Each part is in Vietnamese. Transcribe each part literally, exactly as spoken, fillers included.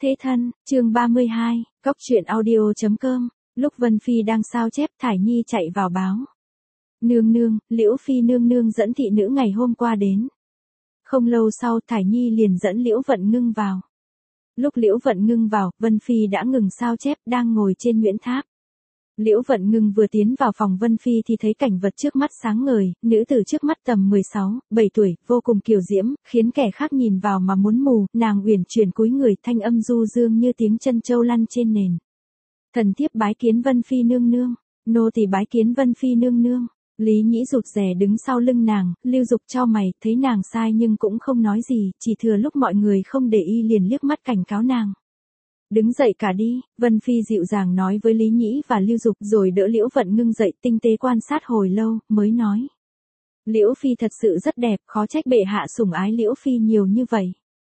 Thế thân, chương ba mươi hai, cóc truyện audio.com, lúc Vân Phi đang sao chép Thải Nhi chạy vào báo. Nương nương, Liễu Phi nương nương dẫn thị nữ ngày hôm qua đến. Không lâu sau Thải Nhi liền dẫn Liễu Vận Ngưng vào. Lúc Liễu Vận Ngưng vào, Vân Phi đã ngừng sao chép đang ngồi trên Nguyễn Tháp. Liễu Vận Ngưng vừa tiến vào phòng Vân Phi thì thấy cảnh vật trước mắt sáng ngời, nữ tử trước mắt tầm mười sáu, bảy tuổi, vô cùng kiều diễm, khiến kẻ khác nhìn vào mà muốn mù, nàng uyển chuyển cúi người thanh âm du dương như tiếng chân châu lăn trên nền. Thần thiếp bái kiến Vân Phi nương nương, nô tỳ bái kiến Vân Phi nương nương. Lý Nhĩ rụt rè đứng sau lưng nàng, Lưu Dục chau mày, thấy nàng sai nhưng cũng không nói gì, chỉ thừa lúc mọi người không để ý liền liếc mắt cảnh cáo nàng. Đứng dậy cả đi, Vân Phi dịu dàng nói với Lý Nhĩ và Lưu Dục rồi đỡ Liễu Vận Ngưng dậy tinh tế quan sát hồi lâu, mới nói. Liễu Phi thật sự rất đẹp, khó trách bệ hạ sủng ái Liễu Phi nhiều như vậy.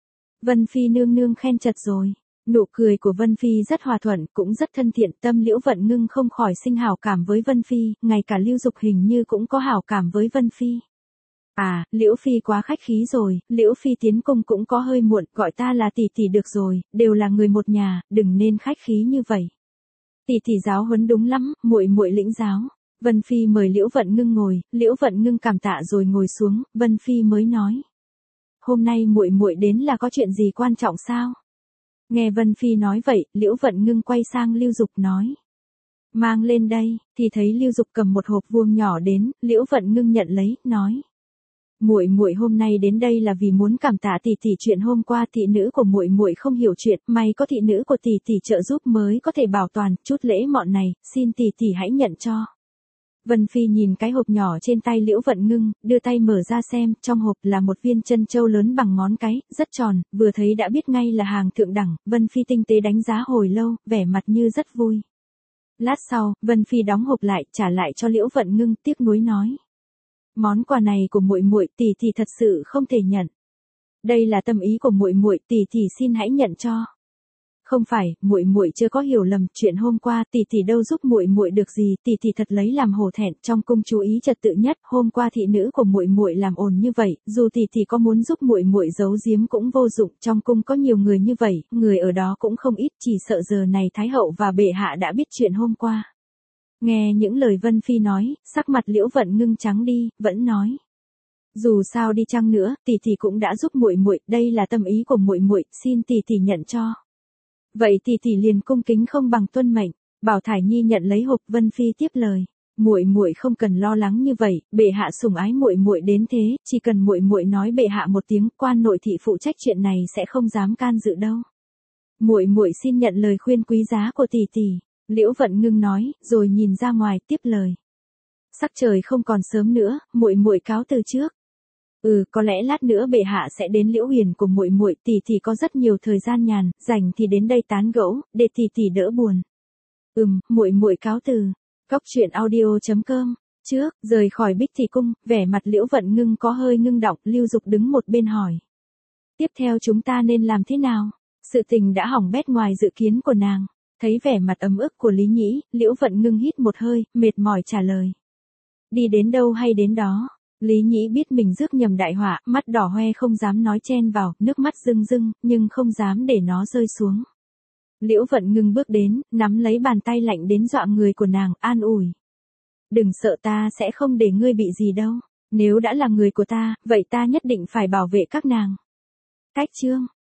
Vân Phi nương nương khen chật rồi. Nụ cười của Vân Phi rất hòa thuận, cũng rất thân thiện, tâm Liễu Vận Ngưng không khỏi sinh hảo cảm với Vân Phi, ngay cả Lưu Dục hình như cũng có hảo cảm với Vân Phi. À, Liễu Phi quá khách khí rồi, Liễu Phi tiến cung cũng có hơi muộn, gọi ta là tỷ tỷ được rồi, đều là người một nhà, đừng nên khách khí như vậy. Tỷ tỷ giáo huấn đúng lắm, muội muội lĩnh giáo. Vân Phi mời Liễu Vận Ngưng ngồi, Liễu Vận Ngưng cảm tạ rồi ngồi xuống, Vân Phi mới nói. Hôm nay muội muội đến là có chuyện gì quan trọng sao? Nghe Vân Phi nói vậy, Liễu Vận Ngưng quay sang Lưu Dục nói. Mang lên đây, thì thấy Lưu Dục cầm một hộp vuông nhỏ đến, Liễu Vận Ngưng nhận lấy, nói. Muội muội hôm nay đến đây là vì muốn cảm tạ tỷ tỷ, chuyện hôm qua thị nữ của muội muội không hiểu chuyện, may có thị nữ của tỷ tỷ trợ giúp mới có thể bảo toàn, chút lễ mọn này, xin tỷ tỷ hãy nhận cho. Vân Phi nhìn cái hộp nhỏ trên tay Liễu Vận Ngưng, đưa tay mở ra xem, trong hộp là một viên chân châu lớn bằng ngón cái, rất tròn, vừa thấy đã biết ngay là hàng thượng đẳng, Vân Phi tinh tế đánh giá hồi lâu, vẻ mặt như rất vui. Lát sau, Vân Phi đóng hộp lại, trả lại cho Liễu Vận Ngưng, tiếc nuối nói. Món quà này của muội muội, tỷ tỷ thật sự không thể nhận. Đây là tâm ý của muội muội, tỷ tỷ xin hãy nhận cho. Không phải, muội muội chưa có hiểu lầm, chuyện hôm qua tỷ tỷ đâu giúp muội muội được gì, tỷ tỷ thật lấy làm hổ thẹn, trong cung chú ý trật tự nhất, hôm qua thị nữ của muội muội làm ồn như vậy, dù tỷ tỷ có muốn giúp muội muội giấu giếm cũng vô dụng, trong cung có nhiều người như vậy, người ở đó cũng không ít, chỉ sợ giờ này thái hậu và bệ hạ đã biết chuyện hôm qua. Nghe những lời Vân Phi nói, sắc mặt Liễu Vận Ngưng trắng đi, vẫn nói. Dù sao đi chăng nữa, tỷ tỷ cũng đã giúp muội muội, đây là tâm ý của muội muội, xin tỷ tỷ nhận cho. Vậy tỷ tỷ liền cung kính không bằng tuân mệnh, bảo Thải Nhi nhận lấy hộp. Vân Phi tiếp lời, muội muội không cần lo lắng như vậy, bệ hạ sủng ái muội muội đến thế, chỉ cần muội muội nói bệ hạ một tiếng, quan nội thị phụ trách chuyện này sẽ không dám can dự đâu. Muội muội xin nhận lời khuyên quý giá của tỷ tỷ. Liễu Vận Ngưng nói, rồi nhìn ra ngoài, tiếp lời. Sắc trời không còn sớm nữa, muội muội cáo từ trước. Ừ, có lẽ lát nữa bệ hạ sẽ đến Liễu Huyền của muội muội, tỷ tỷ có rất nhiều thời gian nhàn, rảnh thì đến đây tán gẫu, để tỷ tỷ đỡ buồn. Ừm, muội muội cáo từ. Cóc truyện audio.com. Trước, rời khỏi Bích Thị cung, vẻ mặt Liễu Vận Ngưng có hơi ngưng động, Lưu Dục đứng một bên hỏi. Tiếp theo chúng ta nên làm thế nào? Sự tình đã hỏng bét ngoài dự kiến của nàng. Thấy vẻ mặt ấm ức của Lý Nhĩ, Liễu Vận Ngưng hít một hơi, mệt mỏi trả lời. Đi đến đâu hay đến đó. Lý Nhĩ biết mình rước nhầm đại họa, mắt đỏ hoe không dám nói chen vào, nước mắt rưng rưng, nhưng không dám để nó rơi xuống. Liễu Vận Ngưng bước đến, nắm lấy bàn tay lạnh đến dọa người của nàng, an ủi. Đừng sợ, ta sẽ không để ngươi bị gì đâu. Nếu đã là người của ta, vậy ta nhất định phải bảo vệ các nàng. Cách chương.